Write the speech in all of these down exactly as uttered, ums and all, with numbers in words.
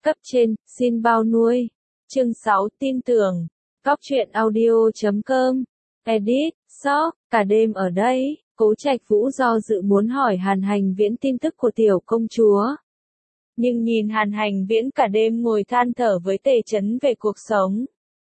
Cấp trên, xin bao nuôi. Chương sáu, tin tưởng. Cóc truyện audio chấm com. Edit, shop, cả đêm ở đây, Cố Trạch Vũ do dự muốn hỏi Hàn Hành Viễn tin tức của tiểu công chúa. Nhưng nhìn Hàn Hành Viễn cả đêm ngồi than thở với Tề Chấn về cuộc sống.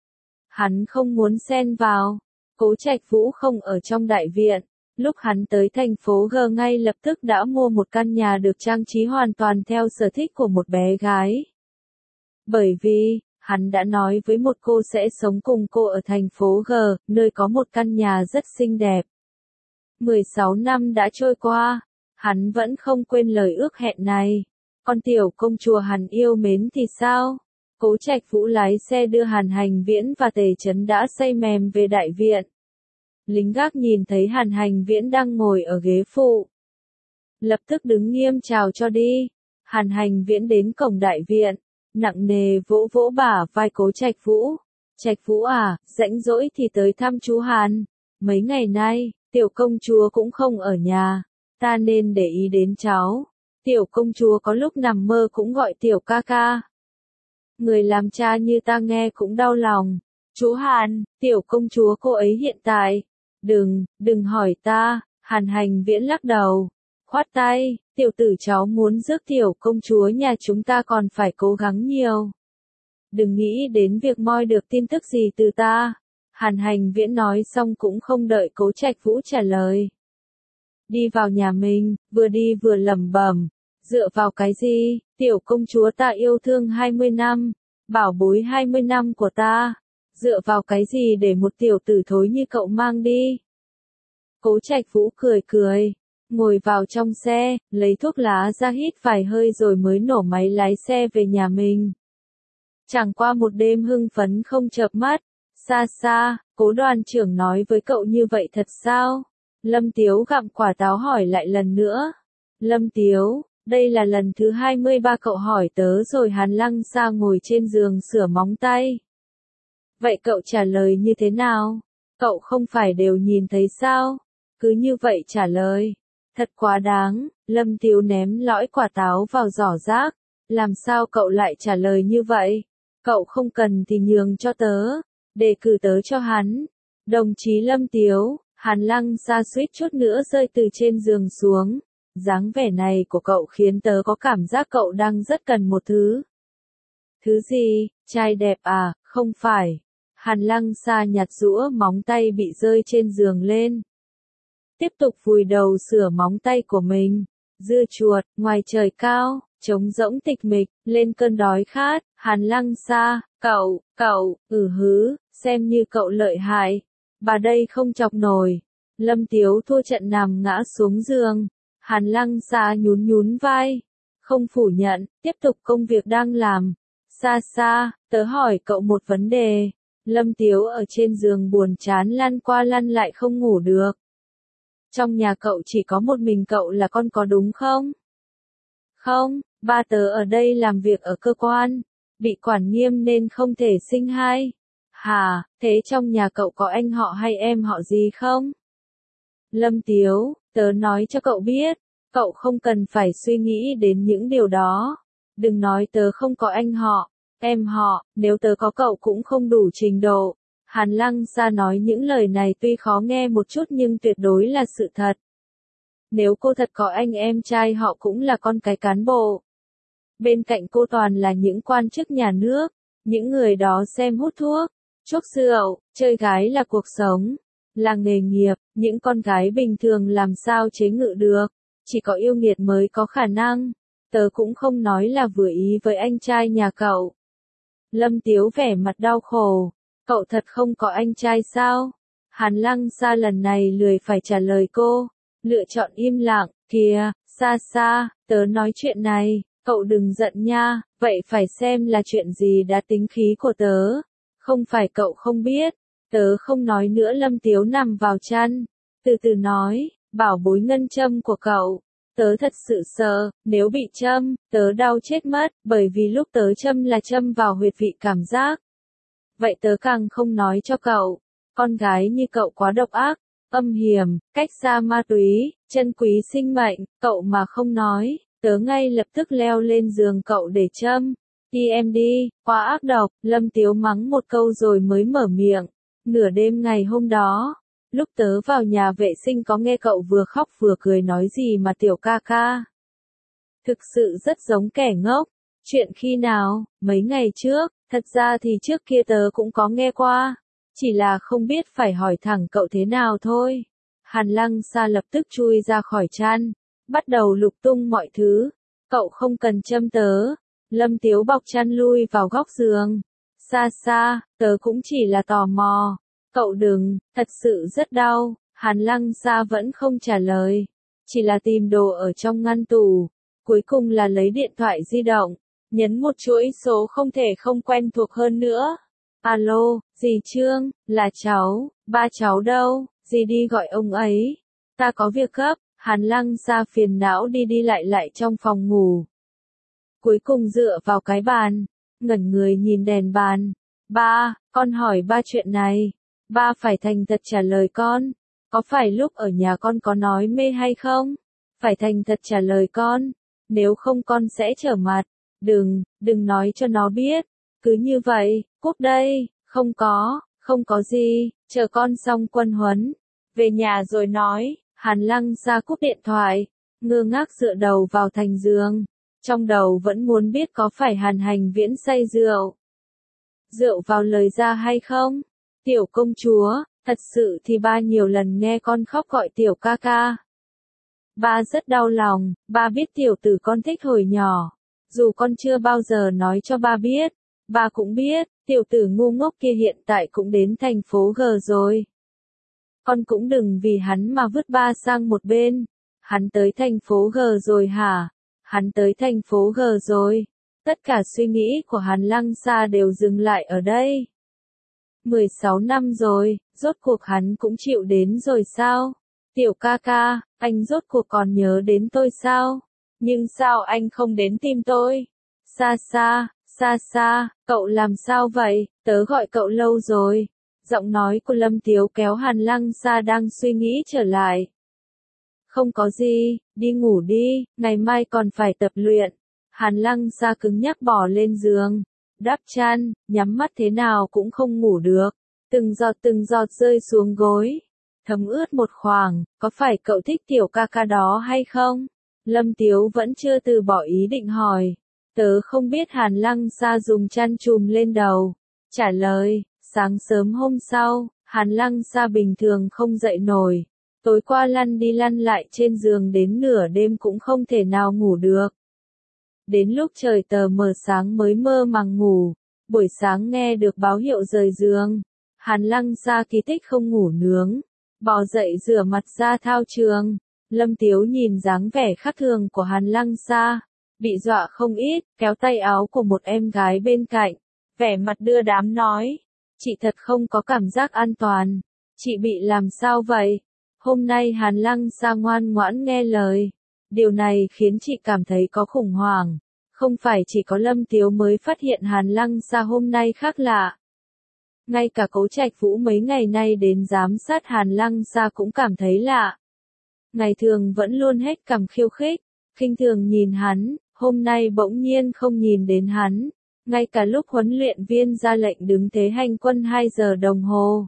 Hắn không muốn xen vào. Cố Trạch Vũ không ở trong đại viện. Lúc hắn tới thành phố G ngay lập tức đã mua một căn nhà được trang trí hoàn toàn theo sở thích của một bé gái. Bởi vì, hắn đã nói với một cô sẽ sống cùng cô ở thành phố G, nơi có một căn nhà rất xinh đẹp. mười sáu năm đã trôi qua, hắn vẫn không quên lời ước hẹn này. Con tiểu công chúa hắn yêu mến thì sao? Cố Trạch Vũ lái xe đưa Hàn Hành Viễn và Tề Chấn đã say mềm về đại viện. Lính gác nhìn thấy Hàn Hành Viễn đang ngồi ở ghế phụ. Lập tức đứng nghiêm chào cho đi. Hàn Hành Viễn đến cổng đại viện, nặng nề vỗ vỗ bả vai Cố Trạch Vũ. Trạch Vũ à, rảnh rỗi thì tới thăm chú Hàn. Mấy ngày nay, tiểu công chúa cũng không ở nhà. Ta nên để ý đến cháu. Tiểu công chúa có lúc nằm mơ cũng gọi tiểu ca ca. Người làm cha như ta nghe cũng đau lòng. Chú Hàn, tiểu công chúa cô ấy hiện tại. Đừng, đừng hỏi ta. Hàn Hành Viễn lắc đầu. Khoát tay, tiểu tử cháu muốn rước tiểu công chúa nhà chúng ta còn phải cố gắng nhiều. Đừng nghĩ đến việc moi được tin tức gì từ ta. Hàn Hành Viễn nói xong cũng không đợi Cố Trạch Vũ trả lời. Đi vào nhà mình, vừa đi vừa lẩm bẩm. Dựa vào cái gì, tiểu công chúa ta yêu thương hai mươi năm, bảo bối hai mươi năm của ta. Dựa vào cái gì để một tiểu tử thối như cậu mang đi. Cố Trạch Vũ cười cười, ngồi vào trong xe, lấy thuốc lá ra hít vài hơi rồi mới nổ máy lái xe về nhà mình. Chẳng qua một đêm hưng phấn không chợp mắt. Xa xa, Cố đoàn trưởng nói với cậu như vậy thật sao? Lâm Tiếu gặm quả táo hỏi lại lần nữa. Lâm Tiếu, đây là lần thứ hai mươi ba cậu hỏi tớ rồi. Hàn Lăng Sa ngồi trên giường sửa móng tay. Vậy cậu trả lời như thế nào? Cậu không phải đều nhìn thấy sao? Cứ như vậy trả lời. Thật quá đáng. Lâm Tiếu ném lõi quả táo vào giỏ rác. Làm sao cậu lại trả lời như vậy? Cậu không cần thì nhường cho tớ. Đề cử tớ cho hắn. Đồng chí Lâm Tiếu. Hàn Lăng Sa suýt chút nữa rơi từ trên giường xuống. Dáng vẻ này của cậu khiến tớ có cảm giác cậu đang rất cần một thứ. Thứ gì? Trai đẹp à? Không phải. Hàn Lăng Sa nhặt rũa móng tay bị rơi trên giường lên. Tiếp tục vùi đầu sửa móng tay của mình. Dưa chuột, ngoài trời cao, trống rỗng tịch mịch, lên cơn đói khát. Hàn Lăng Sa, cậu, cậu, ừ hứ, xem như cậu lợi hại. Bà đây không chọc nổi. Lâm Tiếu thua trận nằm ngã xuống giường. Hàn Lăng Sa nhún nhún vai. Không phủ nhận, tiếp tục công việc đang làm. Xa xa, tớ hỏi cậu một vấn đề. Lâm Tiếu ở trên giường buồn chán lăn qua lăn lại không ngủ được. Trong nhà cậu chỉ có một mình cậu là con có đúng không? Không, ba tớ ở đây làm việc ở cơ quan. Bị quản nghiêm nên không thể sinh hai. Hà, thế trong nhà cậu có anh họ hay em họ gì không? Lâm Tiếu, tớ nói cho cậu biết. Cậu không cần phải suy nghĩ đến những điều đó. Đừng nói tớ không có anh họ, em họ, nếu tớ có cậu cũng không đủ trình độ. Hàn Lăng Sa nói những lời này tuy khó nghe một chút nhưng tuyệt đối là sự thật. Nếu cô thật có anh em trai họ cũng là con cái cán bộ. Bên cạnh cô toàn là những quan chức nhà nước, những người đó xem hút thuốc, chuốc rượu, chơi gái là cuộc sống, là nghề nghiệp, những con gái bình thường làm sao chế ngự được. Chỉ có yêu nghiệt mới có khả năng. Tớ cũng không nói là vừa ý với anh trai nhà cậu. Lâm Tiếu vẻ mặt đau khổ. Cậu thật không có anh trai sao? Hàn Lăng Sa lần này lười phải trả lời cô. Lựa chọn im lặng. Kìa, xa xa, tớ nói chuyện này. Cậu đừng giận nha. Vậy phải xem là chuyện gì đã tính khí của tớ. Không phải cậu không biết. Tớ không nói nữa. Lâm Tiếu nằm vào chăn. Từ từ nói. Bảo bối ngân châm của cậu. Tớ thật sự sợ, nếu bị châm, tớ đau chết mất, bởi vì lúc tớ châm là châm vào huyệt vị cảm giác. Vậy tớ càng không nói cho cậu. Con gái như cậu quá độc ác, âm hiểm, cách xa ma túy, chân quý sinh mệnh, cậu mà không nói, tớ ngay lập tức leo lên giường cậu để châm. Đi em đi, quá ác độc, Lâm Tiếu mắng một câu rồi mới mở miệng. Nửa đêm ngày hôm đó, lúc tớ vào nhà vệ sinh có nghe cậu vừa khóc vừa cười nói gì mà tiểu ca ca. Thực sự rất giống kẻ ngốc. Chuyện khi nào, mấy ngày trước, thật ra thì trước kia tớ cũng có nghe qua. Chỉ là không biết phải hỏi thẳng cậu thế nào thôi. Hàn Lăng Sa lập tức chui ra khỏi chăn, bắt đầu lục tung mọi thứ. Cậu không cần châm tớ. Lâm Tiếu bọc chăn lui vào góc giường. Xa xa, tớ cũng chỉ là tò mò. Cậu đừng, thật sự rất đau. Hàn Lăng Sa vẫn không trả lời. Chỉ là tìm đồ ở trong ngăn tủ. Cuối cùng là lấy điện thoại di động. Nhấn một chuỗi số không thể không quen thuộc hơn nữa. Alo, dì Trương, là cháu, ba cháu đâu, dì đi gọi ông ấy. Ta có việc gấp. Hàn Lăng Sa phiền não đi đi lại lại trong phòng ngủ. Cuối cùng dựa vào cái bàn, ngẩn người nhìn đèn bàn. Ba, con hỏi ba chuyện này. Ba phải thành thật trả lời con. Có phải lúc ở nhà con có nói mê hay không? Phải thành thật trả lời con. Nếu không con sẽ trở mặt. Đừng, đừng nói cho nó biết. Cứ như vậy, cút đây. Không có, không có gì. Chờ con xong quân huấn. Về nhà rồi nói. Hàn Lăng Sa cúp điện thoại. Ngơ ngác dựa đầu vào thành giường. Trong đầu vẫn muốn biết có phải Hàn Hành Viễn say rượu. Rượu vào lời ra hay không? Tiểu công chúa, thật sự thì ba nhiều lần nghe con khóc gọi tiểu ca ca. Ba rất đau lòng, ba biết tiểu tử con thích hồi nhỏ. Dù con chưa bao giờ nói cho ba biết, ba cũng biết, tiểu tử ngu ngốc kia hiện tại cũng đến thành phố G rồi. Con cũng đừng vì hắn mà vứt ba sang một bên. Hắn tới thành phố G rồi hả? Hắn tới thành phố G rồi. Tất cả suy nghĩ của Hàn Lăng Sa đều dừng lại ở đây. mười sáu năm rồi, rốt cuộc hắn cũng chịu đến rồi sao? Tiểu ca ca, anh rốt cuộc còn nhớ đến tôi sao? Nhưng sao anh không đến tìm tôi? Xa xa, xa xa, cậu làm sao vậy? Tớ gọi cậu lâu rồi. Giọng nói của Lâm Tiếu kéo Hàn Lăng Sa đang suy nghĩ trở lại. Không có gì, đi ngủ đi, ngày mai còn phải tập luyện. Hàn Lăng Sa cứng nhắc bỏ lên giường, đắp chăn, nhắm mắt thế nào cũng không ngủ được. Từng giọt từng giọt rơi xuống gối, thấm ướt một khoảng, có phải cậu thích tiểu ca ca đó hay không? Lâm Tiếu vẫn chưa từ bỏ ý định hỏi. Tớ không biết. Hàn Lăng Sa dùng chăn trùm lên đầu. Trả lời, sáng sớm hôm sau, Hàn Lăng Sa bình thường không dậy nổi. Tối qua lăn đi lăn lại trên giường đến nửa đêm cũng không thể nào ngủ được. Đến lúc trời tờ mờ sáng mới mơ màng ngủ. Buổi sáng nghe được báo hiệu rời giường. Hàn Lăng Sa kỳ tích không ngủ nướng. Bò dậy rửa mặt ra thao trường. Lâm Tiếu nhìn dáng vẻ khác thường của Hàn Lăng Sa. Bị dọa không ít, kéo tay áo của một em gái bên cạnh. Vẻ mặt đưa đám nói. Chị thật không có cảm giác an toàn. Chị bị làm sao vậy? Hôm nay Hàn Lăng Sa ngoan ngoãn nghe lời. Điều này khiến chị cảm thấy có khủng hoảng. Không phải chỉ có Lâm Tiếu mới phát hiện Hàn Lăng Sa hôm nay khác lạ. Ngay cả Cố Trạch Vũ mấy ngày nay đến giám sát Hàn Lăng Sa cũng cảm thấy lạ. Ngày thường vẫn luôn hết cằm khiêu khích, khinh thường nhìn hắn, hôm nay bỗng nhiên không nhìn đến hắn. Ngay cả lúc huấn luyện viên ra lệnh đứng thế hành quân hai giờ đồng hồ.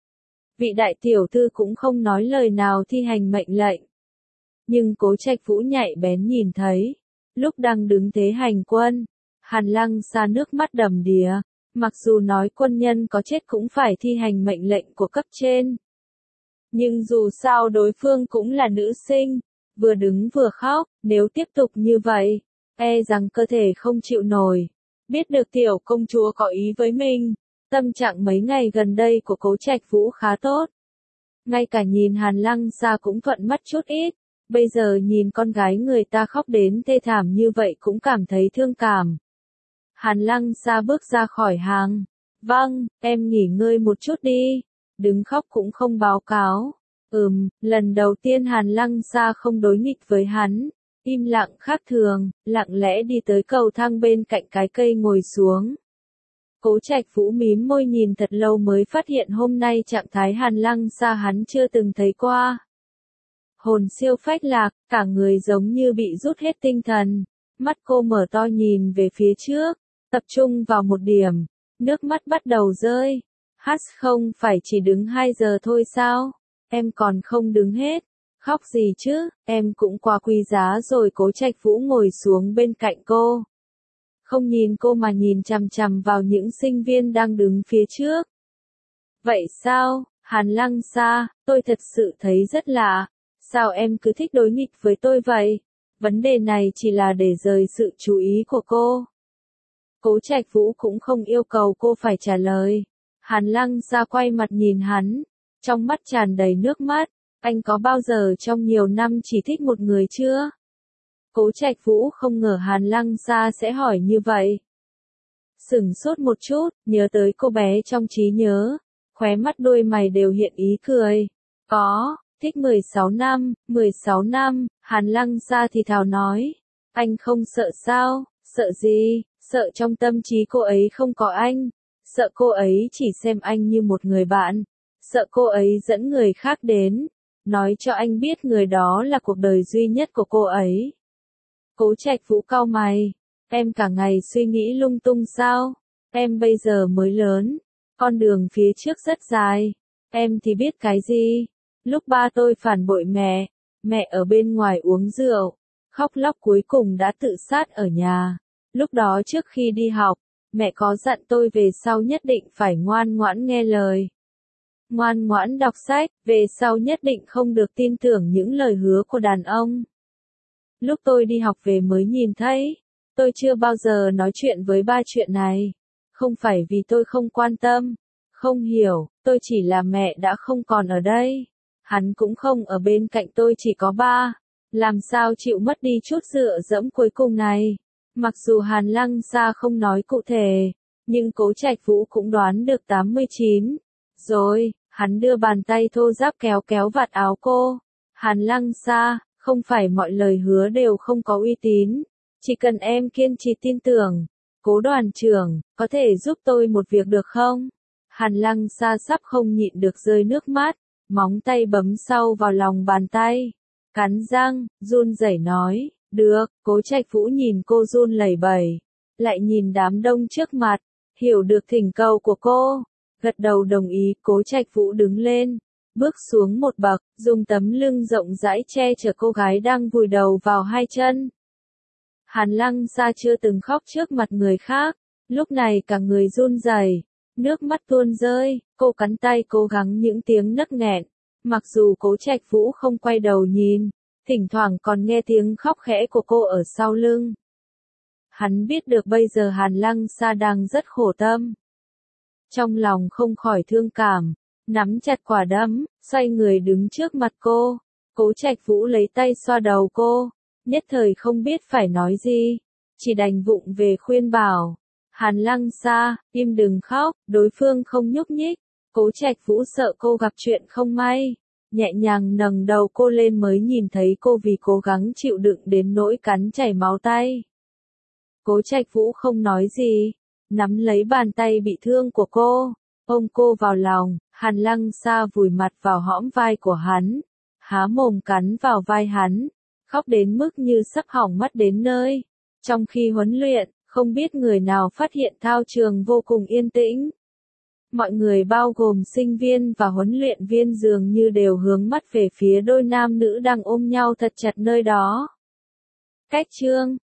Vị đại tiểu thư cũng không nói lời nào thi hành mệnh lệnh. Nhưng Cố Trạch Vũ nhạy bén nhìn thấy. Lúc đang đứng thế hành quân, Hàn Lăng Sa nước mắt đầm đìa. Mặc dù nói quân nhân có chết cũng phải thi hành mệnh lệnh của cấp trên. Nhưng dù sao đối phương cũng là nữ sinh, vừa đứng vừa khóc, nếu tiếp tục như vậy, e rằng cơ thể không chịu nổi. Biết được tiểu công chúa có ý với mình, tâm trạng mấy ngày gần đây của Cố Trạch Vũ khá tốt. Ngay cả nhìn Hàn Lăng Sa cũng thuận mắt chút ít, bây giờ nhìn con gái người ta khóc đến thê thảm như vậy cũng cảm thấy thương cảm. Hàn Lăng Sa bước ra khỏi hàng. Vâng, em nghỉ ngơi một chút đi. Đứng khóc cũng không báo cáo. Ừm, lần đầu tiên Hàn Lăng Sa không đối nghịch với hắn. Im lặng khác thường, lặng lẽ đi tới cầu thang bên cạnh cái cây ngồi xuống. Cố Trạch Vũ mím môi nhìn thật lâu mới phát hiện hôm nay trạng thái Hàn Lăng Sa hắn chưa từng thấy qua. Hồn siêu phách lạc, cả người giống như bị rút hết tinh thần. Mắt cô mở to nhìn về phía trước. tập trung vào một điểm, nước mắt bắt đầu rơi. Hát không phải chỉ đứng hai giờ thôi sao? Em còn không đứng hết. Khóc gì chứ, em cũng quá quý giá rồi. Cố Trạch Vũ ngồi xuống bên cạnh cô. Không nhìn cô mà nhìn chằm chằm vào những sinh viên đang đứng phía trước. Vậy sao, Hàn Lăng Sa, tôi thật sự thấy rất lạ. Sao em cứ thích đối nghịch với tôi vậy? Vấn đề này chỉ là để rời sự chú ý của cô. Cố Trạch Vũ cũng không yêu cầu cô phải trả lời. Hàn Lăng Sa quay mặt nhìn hắn, trong mắt tràn đầy nước mắt. Anh có bao giờ trong nhiều năm chỉ thích một người chưa? Cố Trạch Vũ không ngờ Hàn Lăng Sa sẽ hỏi như vậy. Sửng sốt một chút, nhớ tới cô bé trong trí nhớ, khóe mắt đôi mày đều hiện ý cười. Có, thích mười sáu năm, mười sáu năm, Hàn Lăng Sa thì thào nói. Anh không sợ sao? Sợ gì? Sợ trong tâm trí cô ấy không có anh. Sợ cô ấy chỉ xem anh như một người bạn. Sợ cô ấy dẫn người khác đến. Nói cho anh biết người đó là cuộc đời duy nhất của cô ấy. Cố Trạch Vũ cau mày. Em cả ngày suy nghĩ lung tung sao? Em bây giờ mới lớn. Con đường phía trước rất dài. Em thì biết cái gì? Lúc ba tôi phản bội mẹ, mẹ ở bên ngoài uống rượu, khóc lóc cuối cùng đã tự sát ở nhà. Lúc đó trước khi đi học, mẹ có dặn tôi về sau nhất định phải ngoan ngoãn nghe lời. Ngoan ngoãn đọc sách, về sau nhất định không được tin tưởng những lời hứa của đàn ông. Lúc tôi đi học về mới nhìn thấy, tôi chưa bao giờ nói chuyện với ba chuyện này. Không phải vì tôi không quan tâm, không hiểu, tôi chỉ là mẹ đã không còn ở đây. Hắn cũng không ở bên cạnh tôi, chỉ có ba. Làm sao chịu mất đi chút dựa dẫm cuối cùng này. Mặc dù Hàn Lăng Sa không nói cụ thể, nhưng Cố Trạch Vũ cũng đoán được tám mươi chín. Rồi, hắn đưa bàn tay thô ráp kéo kéo vạt áo cô. Hàn Lăng Sa, không phải mọi lời hứa đều không có uy tín. Chỉ cần em kiên trì tin tưởng. Cố đoàn trưởng, có thể giúp tôi một việc được không? Hàn Lăng Sa sắp không nhịn được rơi nước mắt, móng tay bấm sâu vào lòng bàn tay. Cắn răng, run rẩy nói, được. Cố Trạch Vũ nhìn cô run lẩy bẩy, lại nhìn đám đông trước mặt, hiểu được thỉnh cầu của cô. Gật đầu đồng ý. Cố Trạch Vũ đứng lên, bước xuống một bậc, dùng tấm lưng rộng rãi che chở cô gái đang vùi đầu vào hai chân. Hàn Lăng Sa chưa từng khóc trước mặt người khác, lúc này cả người run rẩy, nước mắt tuôn rơi, cô cắn tay cố gắng những tiếng nấc nghẹn. Mặc dù Cố Trạch Vũ không quay đầu nhìn, thỉnh thoảng còn nghe tiếng khóc khẽ của cô ở sau lưng. Hắn biết được bây giờ Hàn Lăng Sa đang rất khổ tâm. Trong lòng không khỏi thương cảm, nắm chặt quả đấm, xoay người đứng trước mặt cô. Cố Trạch Vũ lấy tay xoa đầu cô, nhất thời không biết phải nói gì, chỉ đành vụng về khuyên bảo. Hàn Lăng Sa, im đừng khóc. Đối phương không nhúc nhích. Cố Trạch Vũ sợ cô gặp chuyện không may, nhẹ nhàng nâng đầu cô lên mới nhìn thấy cô vì cố gắng chịu đựng đến nỗi cắn chảy máu tay. Cố Trạch Vũ không nói gì, nắm lấy bàn tay bị thương của cô, ôm cô vào lòng. Hàn Lăng Sa vùi mặt vào hõm vai của hắn, há mồm cắn vào vai hắn, khóc đến mức như sắp hỏng mắt đến nơi. Trong khi huấn luyện, không biết người nào phát hiện thao trường vô cùng yên tĩnh. Mọi người bao gồm sinh viên và huấn luyện viên dường như đều hướng mắt về phía đôi nam nữ đang ôm nhau thật chặt nơi đó. Cách chương